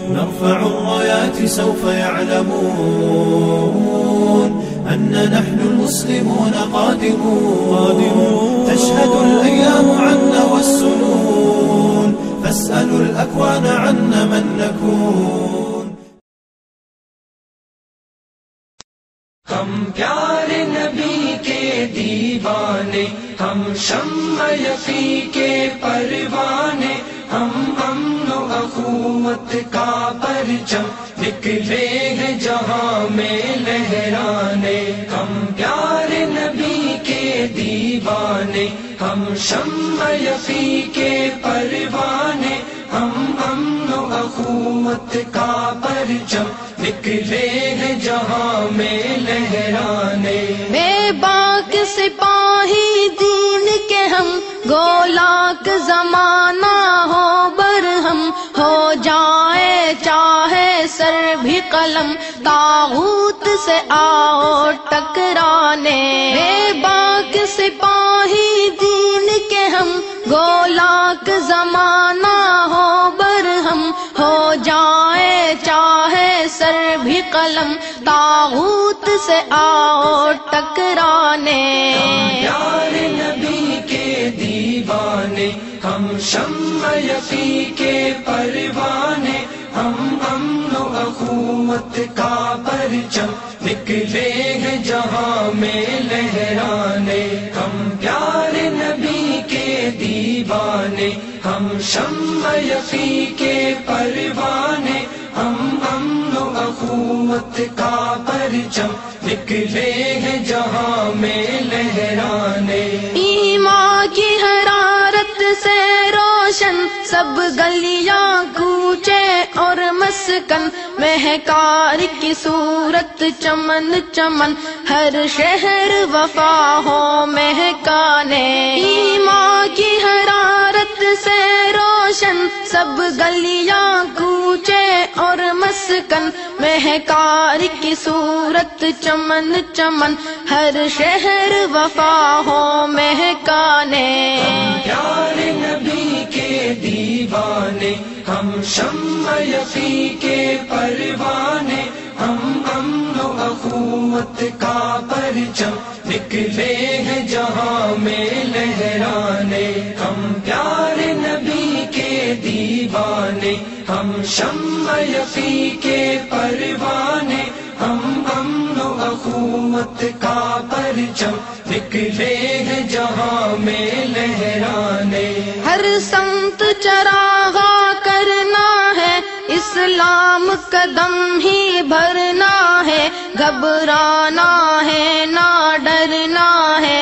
نرفع الرايات سوف يعلمون أن نحن المسلمون قادمون. تشهد الأيام عنا والسنون، فاسألوا الأكوان عنا من نكون. ہم پیارے نبی کے دیوانے، ہم شمع یقی کے پروانے، ہم امن و اخوت کا پرچم نکلے ہیں جہاں میں لہرانے. ہم پیارے نبی کے دیوانے، ہم شمع یقی کے پروانے، ہم امن و اخوت کا پرچم نکلے ہیں جہاں میں لہرانے. بے باک سپاہی دین کے ہم، گولاک زمانہ ہو برہم، ہو جائے چاہے سر بھی قلم، طاغوت سے آؤ ٹکرانے. بے باک سپاہی دین کے ہم، گولاک زمانہ ہو برہم، ہو جائے چاہے سر بھی قلم، طاغوت سے آؤ ٹکرانے. پیارے نبی کے دیوانے، ہم شمع یقی کے پروانے، ہم امن و اخوت کا پرچم نکلے ہیں جہاں میں لہرانے. ہم پیارے نبی کے دیوانے، ہم شمع یقی کے پروانے، ہم امن و اخوت کا پرچم نکلے ہیں جہاں میں لہرانے. ایمان کی حرارت سے روشن سب گلیاں کوچے اور مسکن، مہکار کی صورت چمن چمن، ہر شہر وفا ہو مہکانے. ایمان کی حرارت سے روشن سب گلیاں کوچے اور مسکن، مہکار کی صورت چمن چمن، ہر شہر وفا ہو مہکانے. پیارے نبی کے دیوانے، ہم شمع یقی کے پروانے، ہم امن و اخوت کا پرچم نکلے ہیں جہاں میں لہرانے. ہم پیارے نبی کے دیوانے، ہم شمع یقی کے پروانے، ہم امن و اخوت کا پرچم نکلے ہیں جہاں میں لہرانے. ہر سمت چراغا کرنا ہے، اسلام قدم ہی بھرنا ہے، گھبرانا ہے نہ ڈرنا ہے،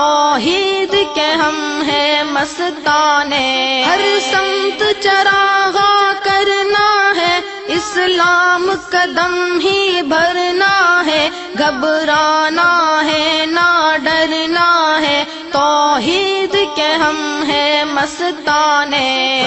توحید کے ہم ہیں مستانے. ہر سمت چراغا کرنا ہے، اسلام قدم ہی بھرنا ہے، گھبرانا ہے نہ ڈرنا ہے، توحید کے ہم ہیں مستانے.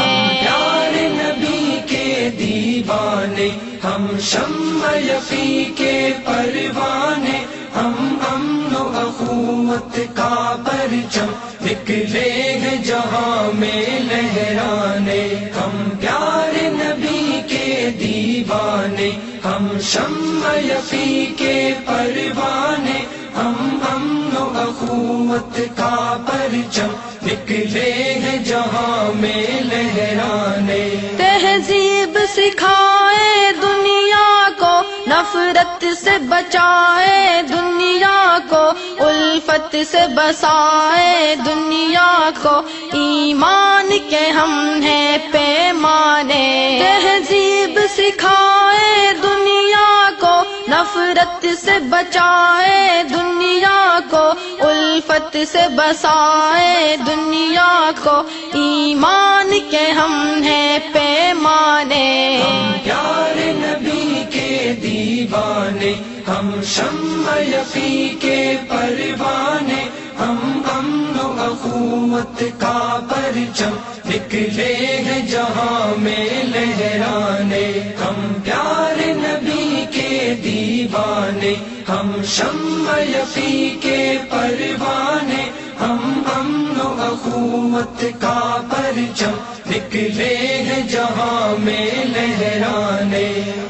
پیارے نبی کے دیوانے، ہم شمع یقی کے پروانے، ہم امن و اخوت کا پرچم نکلے ہیں جہاں میں لہرانے. ہم پیارے نبی کے دیوانے، ہم شمع یقی کے پروانے، ہم امن و اخوت کا پرچم نکلے ہیں جہاں میں لہرانے. تہذیب سکھائے دنیا کو، نفرت سے بچائے دنیا کو، الفت سے بسائے دنیا کو، ایمان کے ہم ہیں پیمانے. تہذیب سکھائے دنیا کو، نفرت سے بچائے دنیا کو، الفت سے بسائے دنیا کو، ایمان کے ہم ہیں پیمانے. پیارے نبی کے دیوانے، ہم شمع یقی کے پروانے، ہم امن و اخوت کا پرچم نکلے ہیں جہاں میں لہرانے. ہم پیارے نبی کے دیوانے، ہم شمع یقی کے پروانے، ہم امن و اخوت کا پرچم نکلے ہیں جہاں میں لہرانے